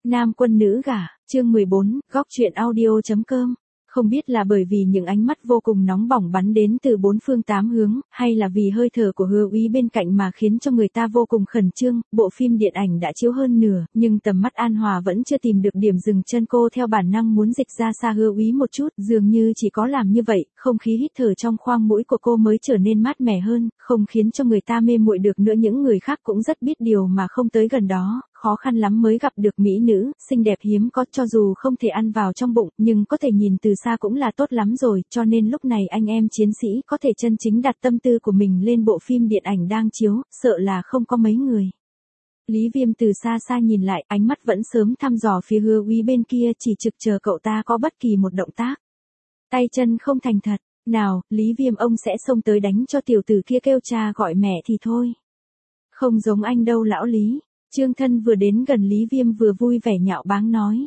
Nam quân nữ gả, chương 14, góc truyện audio.com. Không biết là bởi vì những ánh mắt vô cùng nóng bỏng bắn đến từ bốn phương tám hướng, hay là vì hơi thở của Hứa Úy bên cạnh mà khiến cho người ta vô cùng khẩn trương. Bộ phim điện ảnh đã chiếu hơn nửa, nhưng tầm mắt An Hòa vẫn chưa tìm được điểm dừng chân, cô theo bản năng muốn dịch ra xa Hứa Úy một chút, dường như chỉ có làm như vậy, không khí hít thở trong khoang mũi của cô mới trở nên mát mẻ hơn, không khiến cho người ta mê muội được nữa. Những người khác cũng rất biết điều mà không tới gần đó. Khó khăn lắm mới gặp được mỹ nữ, xinh đẹp hiếm có, cho dù không thể ăn vào trong bụng, nhưng có thể nhìn từ xa cũng là tốt lắm rồi, cho nên lúc này anh em chiến sĩ có thể chân chính đặt tâm tư của mình lên bộ phim điện ảnh đang chiếu, sợ là không có mấy người. Lý Viêm từ xa xa nhìn lại, ánh mắt vẫn sớm thăm dò phía Hứa Úy bên kia, chỉ trực chờ cậu ta có bất kỳ một động tác. Tay chân không thành thật, nào, Lý Viêm ông sẽ xông tới đánh cho tiểu tử kia kêu cha gọi mẹ thì thôi. Không giống anh đâu lão Lý. Trương Thân vừa đến gần Lý Viêm vừa vui vẻ nhạo báng nói.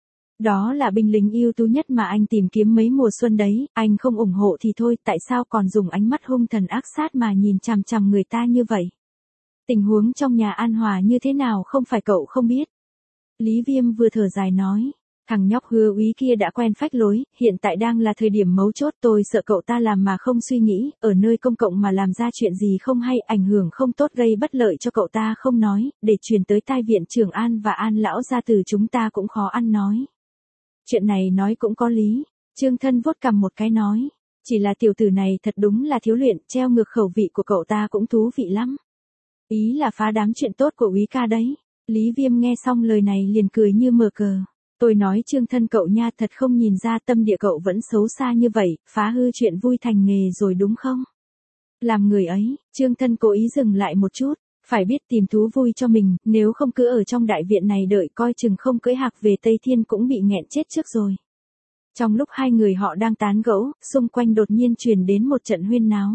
Đó là binh lính ưu tú nhất mà anh tìm kiếm mấy mùa xuân đấy, anh không ủng hộ thì thôi, tại sao còn dùng ánh mắt hung thần ác sát mà nhìn chằm chằm người ta như vậy? Tình huống trong nhà An Hòa như thế nào không phải cậu không biết. Lý Viêm vừa thở dài nói. Thằng nhóc Hứa Úy kia đã quen phách lối, hiện tại đang là thời điểm mấu chốt, tôi sợ cậu ta làm mà không suy nghĩ, ở nơi công cộng mà làm ra chuyện gì không hay, ảnh hưởng không tốt, gây bất lợi cho cậu ta không nói, để truyền tới tai viện trưởng An và An lão gia tử chúng ta cũng khó ăn nói. Chuyện này nói cũng có lý, Trương Thân vuốt cằm một cái nói, chỉ là tiểu tử này thật đúng là thiếu luyện, treo ngược khẩu vị của cậu ta cũng thú vị lắm. Ý là phá đám chuyện tốt của Úy ca đấy. Lý Viêm nghe xong lời này liền cười như mở cờ. Tôi nói Trương Thân cậu nha, thật không nhìn ra tâm địa cậu vẫn xấu xa như vậy, phá hư chuyện vui thành nghề rồi đúng không? Làm người ấy, Trương Thân cố ý dừng lại một chút, phải biết tìm thú vui cho mình, nếu không cứ ở trong đại viện này đợi coi chừng không cưỡi hạc về Tây Thiên cũng bị nghẹn chết trước rồi. Trong lúc hai người họ đang tán gẫu, xung quanh đột nhiên truyền đến một trận huyên náo.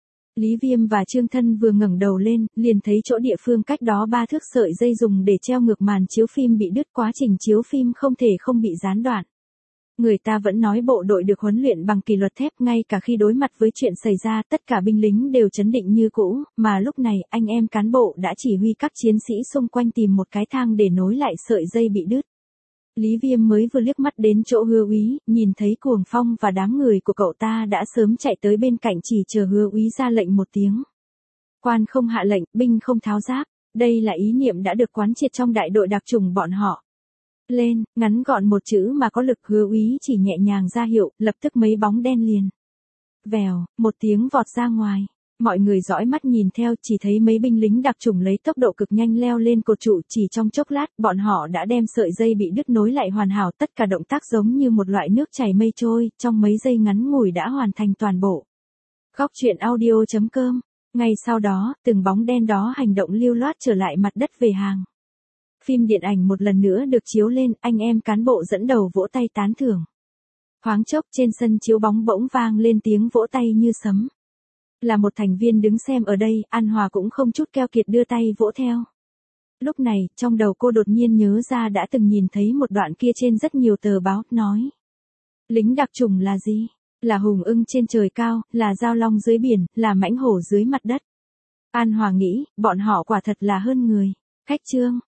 Lý Viêm và Trương Thân vừa ngẩng đầu lên, liền thấy chỗ địa phương cách đó 3 thước sợi dây dùng để treo ngược màn chiếu phim bị đứt, quá trình chiếu phim không thể không bị gián đoạn. Người ta vẫn nói bộ đội được huấn luyện bằng kỷ luật thép, ngay cả khi đối mặt với chuyện xảy ra tất cả binh lính đều trấn định như cũ, mà lúc này anh em cán bộ đã chỉ huy các chiến sĩ xung quanh tìm một cái thang để nối lại sợi dây bị đứt. Lý Viêm mới vừa liếc mắt đến chỗ Hứa Úy, nhìn thấy Cuồng Phong và đám người của cậu ta đã sớm chạy tới bên cạnh, chỉ chờ Hứa Úy ra lệnh một tiếng. Quan không hạ lệnh, binh không tháo giáp, đây là ý niệm đã được quán triệt trong đại đội đặc chủng bọn họ. Lên, ngắn gọn một chữ mà có lực. Hứa Úy chỉ nhẹ nhàng ra hiệu, lập tức mấy bóng đen liền. Vèo, một tiếng vọt ra ngoài. Mọi người dõi mắt nhìn theo, chỉ thấy mấy binh lính đặc chủng lấy tốc độ cực nhanh leo lên cột trụ, chỉ trong chốc lát, bọn họ đã đem sợi dây bị đứt nối lại hoàn hảo, tất cả động tác giống như một loại nước chảy mây trôi, trong mấy giây ngắn ngủi đã hoàn thành toàn bộ. Góc truyện audio.com. Ngay sau đó, từng bóng đen đó hành động lưu loát trở lại mặt đất về hàng. Phim điện ảnh một lần nữa được chiếu lên, anh em cán bộ dẫn đầu vỗ tay tán thưởng. Thoáng chốc trên sân chiếu bóng bỗng vang lên tiếng vỗ tay như sấm. Là một thành viên đứng xem ở đây, An Hòa cũng không chút keo kiệt đưa tay vỗ theo. Lúc này, trong đầu cô đột nhiên nhớ ra đã từng nhìn thấy một đoạn kia trên rất nhiều tờ báo, nói. Lính đặc chủng là gì? Là hùng ưng trên trời cao, là giao long dưới biển, là mãnh hổ dưới mặt đất. An Hòa nghĩ, bọn họ quả thật là hơn người. Khách trương,